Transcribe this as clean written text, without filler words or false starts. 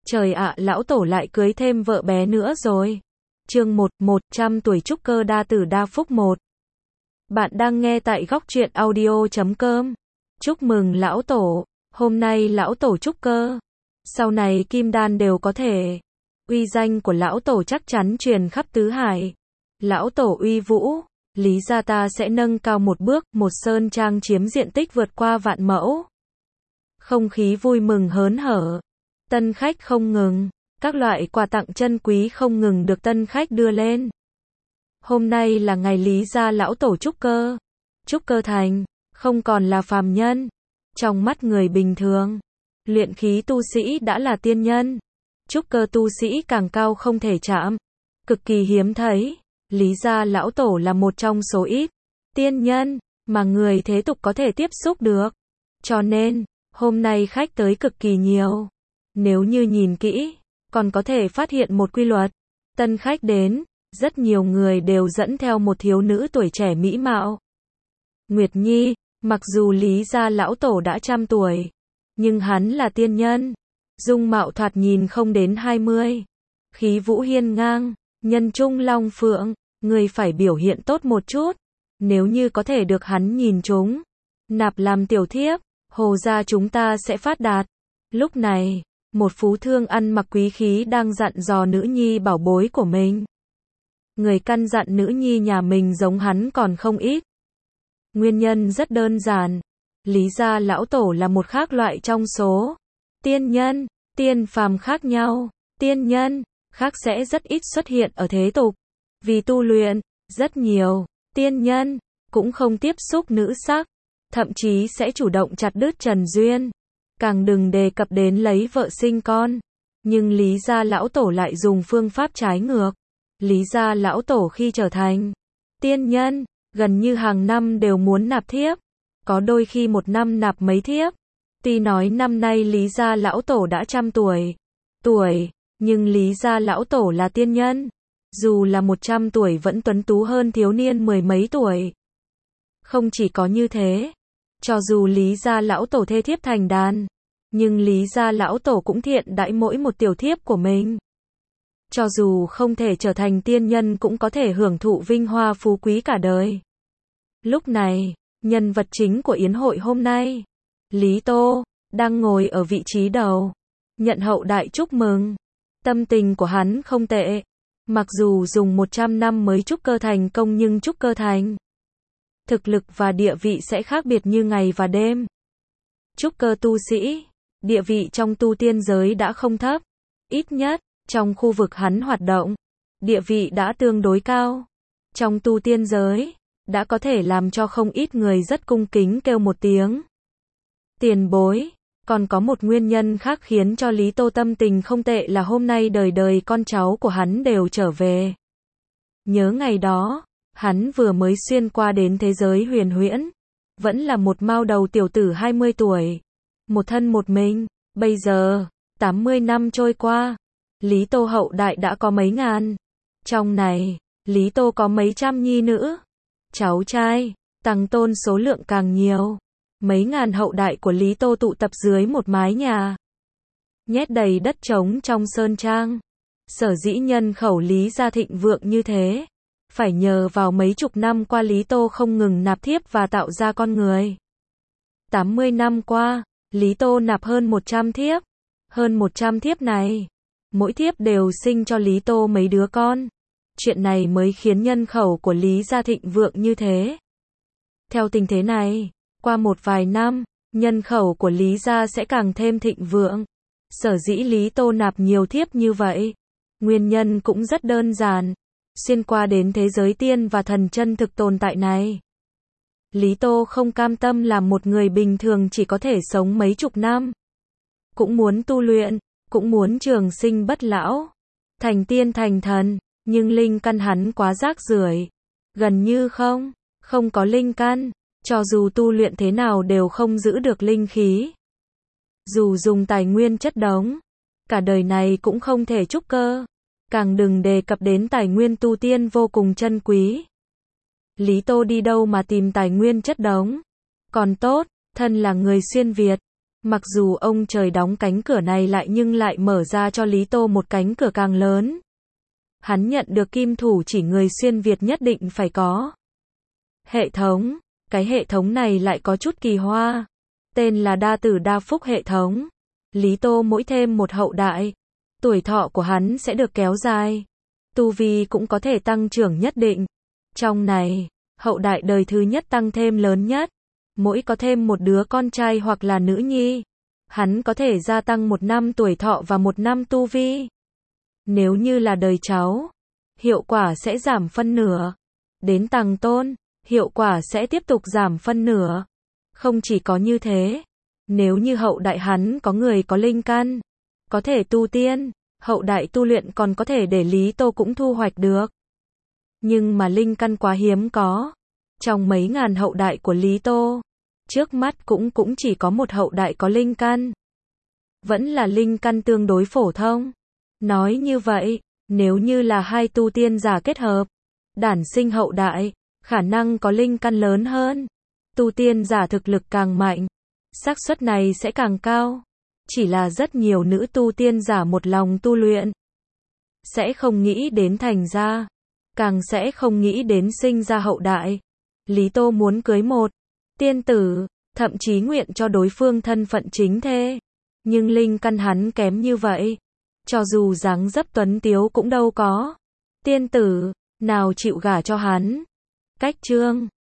Trời ạ, lão tổ lại cưới thêm vợ bé nữa rồi. Chương 100 tuổi trúc cơ đa tử đa phúc 1. Bạn đang nghe tại góc truyện audio.com. Chúc mừng lão tổ, hôm nay lão tổ trúc cơ. Sau này kim đan đều có thể. Uy danh của lão tổ chắc chắn truyền khắp tứ hải. Lão tổ uy vũ, Lý gia ta sẽ nâng cao một bước, một sơn trang chiếm diện tích vượt qua vạn mẫu. Không khí vui mừng hớn hở. Tân khách không ngừng, các loại quà tặng chân quý không ngừng được tân khách đưa lên. Hôm nay là ngày Lý gia lão tổ trúc cơ thành, không còn là phàm nhân. Trong mắt người bình thường, luyện khí tu sĩ đã là tiên nhân. Trúc cơ tu sĩ càng cao không thể chạm, cực kỳ hiếm thấy. Lý gia lão tổ là một trong số ít tiên nhân mà người thế tục có thể tiếp xúc được. Cho nên, hôm nay khách tới cực kỳ nhiều. Nếu như nhìn kỹ, còn có thể phát hiện một quy luật. Tân khách đến, rất nhiều người đều dẫn theo một thiếu nữ tuổi trẻ mỹ mạo. Nguyệt Nhi, mặc dù Lý gia lão tổ đã trăm tuổi, nhưng hắn là tiên nhân. Dung mạo thoạt nhìn không đến 20. Khí vũ hiên ngang, nhân trung long phượng, người phải biểu hiện tốt một chút. Nếu như có thể được hắn nhìn trúng, nạp làm tiểu thiếp, Hồ gia chúng ta sẽ phát đạt. Lúc này, một phú thương ăn mặc quý khí đang dặn dò nữ nhi bảo bối của mình. Người căn dặn nữ nhi nhà mình giống hắn còn không ít. Nguyên nhân rất đơn giản. Lý gia lão tổ là một khác loại trong số tiên nhân, tiên phàm khác nhau. Tiên nhân khác sẽ rất ít xuất hiện ở thế tục. Vì tu luyện, rất nhiều tiên nhân cũng không tiếp xúc nữ sắc, thậm chí sẽ chủ động chặt đứt trần duyên. Càng đừng đề cập đến lấy vợ sinh con. Nhưng Lý gia lão tổ lại dùng phương pháp trái ngược. Lý gia lão tổ khi trở thành tiên nhân, gần như hàng năm đều muốn nạp thiếp. Có đôi khi một năm nạp mấy thiếp. Tuy nói năm nay Lý gia lão tổ đã trăm tuổi, nhưng Lý gia lão tổ là tiên nhân. Dù là 100 tuổi vẫn tuấn tú hơn thiếu niên mười mấy tuổi. Không chỉ có như thế, cho dù Lý gia lão tổ thê thiếp thành đàn, nhưng Lý gia lão tổ cũng thiện đãi mỗi một tiểu thiếp của mình. Cho dù không thể trở thành tiên nhân cũng có thể hưởng thụ vinh hoa phú quý cả đời. Lúc này, nhân vật chính của yến hội hôm nay, Lý Tô, đang ngồi ở vị trí đầu, nhận hậu đại chúc mừng. Tâm tình của hắn không tệ. Mặc dù dùng 100 năm mới trúc cơ thành công nhưng trúc cơ thành, thực lực và địa vị sẽ khác biệt như ngày và đêm. Trúc cơ tu sĩ, địa vị trong tu tiên giới đã không thấp. Ít nhất, trong khu vực hắn hoạt động, địa vị đã tương đối cao. Trong tu tiên giới, đã có thể làm cho không ít người rất cung kính kêu một tiếng tiền bối. Còn có một nguyên nhân khác khiến cho Lý Tô tâm tình không tệ là hôm nay đời đời con cháu của hắn đều trở về. Nhớ ngày đó, hắn vừa mới xuyên qua đến thế giới huyền huyễn. Vẫn là một mao đầu tiểu tử 20 tuổi. Một thân một mình. Bây giờ, 80 năm trôi qua, Lý Tô hậu đại đã có mấy ngàn. Trong này, Lý Tô có mấy trăm nhi nữ, cháu trai, tăng tôn số lượng càng nhiều. Mấy ngàn hậu đại của Lý Tô tụ tập dưới một mái nhà, nhét đầy đất trống trong sơn trang. Sở dĩ nhân khẩu Lý gia thịnh vượng như thế, phải nhờ vào mấy chục năm qua Lý Tô không ngừng nạp thiếp và tạo ra con người. 80 năm qua, Lý Tô nạp hơn 100 thiếp. Hơn 100 thiếp này, mỗi thiếp đều sinh cho Lý Tô mấy đứa con. Chuyện này mới khiến nhân khẩu của Lý gia thịnh vượng như thế. Theo tình thế này, qua một vài năm, nhân khẩu của Lý gia sẽ càng thêm thịnh vượng. Sở dĩ Lý Tô nạp nhiều thiếp như vậy, nguyên nhân cũng rất đơn giản. Xuyên qua đến thế giới tiên và thần chân thực tồn tại này, Lý Tô không cam tâm làm một người bình thường chỉ có thể sống mấy chục năm. Cũng muốn tu luyện, cũng muốn trường sinh bất lão, thành tiên thành thần, nhưng linh căn hắn quá rác rưởi, gần như không có linh căn. Cho dù tu luyện thế nào đều không giữ được linh khí. Dù dùng tài nguyên chất đống, cả đời này cũng không thể trúc cơ. Càng đừng đề cập đến tài nguyên tu tiên vô cùng chân quý. Lý Tô đi đâu mà tìm tài nguyên chất đống. Còn tốt, thân là người xuyên Việt, Mặc dù ông trời đóng cánh cửa này lại nhưng lại mở ra cho Lý Tô một cánh cửa càng lớn. Hắn nhận được kim thủ chỉ người xuyên Việt nhất định phải có. Hệ thống. Cái hệ thống này lại có chút kỳ hoa. Tên là đa tử đa phúc hệ thống. Lý Tô mỗi thêm một hậu đại, tuổi thọ của hắn sẽ được kéo dài. Tu vi cũng có thể tăng trưởng nhất định. Trong này, hậu đại đời thứ nhất tăng thêm lớn nhất. Mỗi có thêm một đứa con trai hoặc là nữ nhi, hắn có thể gia tăng 1 năm tuổi thọ và 1 năm tu vi. Nếu như là đời cháu, hiệu quả sẽ giảm phân nửa. Đến tầng tôn, hiệu quả sẽ tiếp tục giảm phân nửa. Không chỉ có như thế, nếu như hậu đại hắn có người có linh căn, có thể tu tiên, hậu đại tu luyện còn có thể để Lý Tô cũng thu hoạch được. Nhưng mà linh căn quá hiếm có. Trong mấy ngàn hậu đại của Lý Tô, trước mắt cũng chỉ có một hậu đại có linh căn. Vẫn là linh căn tương đối phổ thông. Nói như vậy, nếu như là hai tu tiên giả kết hợp, đản sinh hậu đại, khả năng có linh căn lớn hơn. Tu tiên giả thực lực càng mạnh, xác suất này sẽ càng cao. Chỉ là rất nhiều nữ tu tiên giả một lòng tu luyện, sẽ không nghĩ đến thành gia, càng sẽ không nghĩ đến sinh ra hậu đại. Lý Tô muốn cưới một tiên tử, thậm chí nguyện cho đối phương thân phận chính thê. Nhưng linh căn hắn kém như vậy, cho dù dáng dấp tuấn tiếu cũng đâu có tiên tử nào chịu gả cho hắn. Cách chương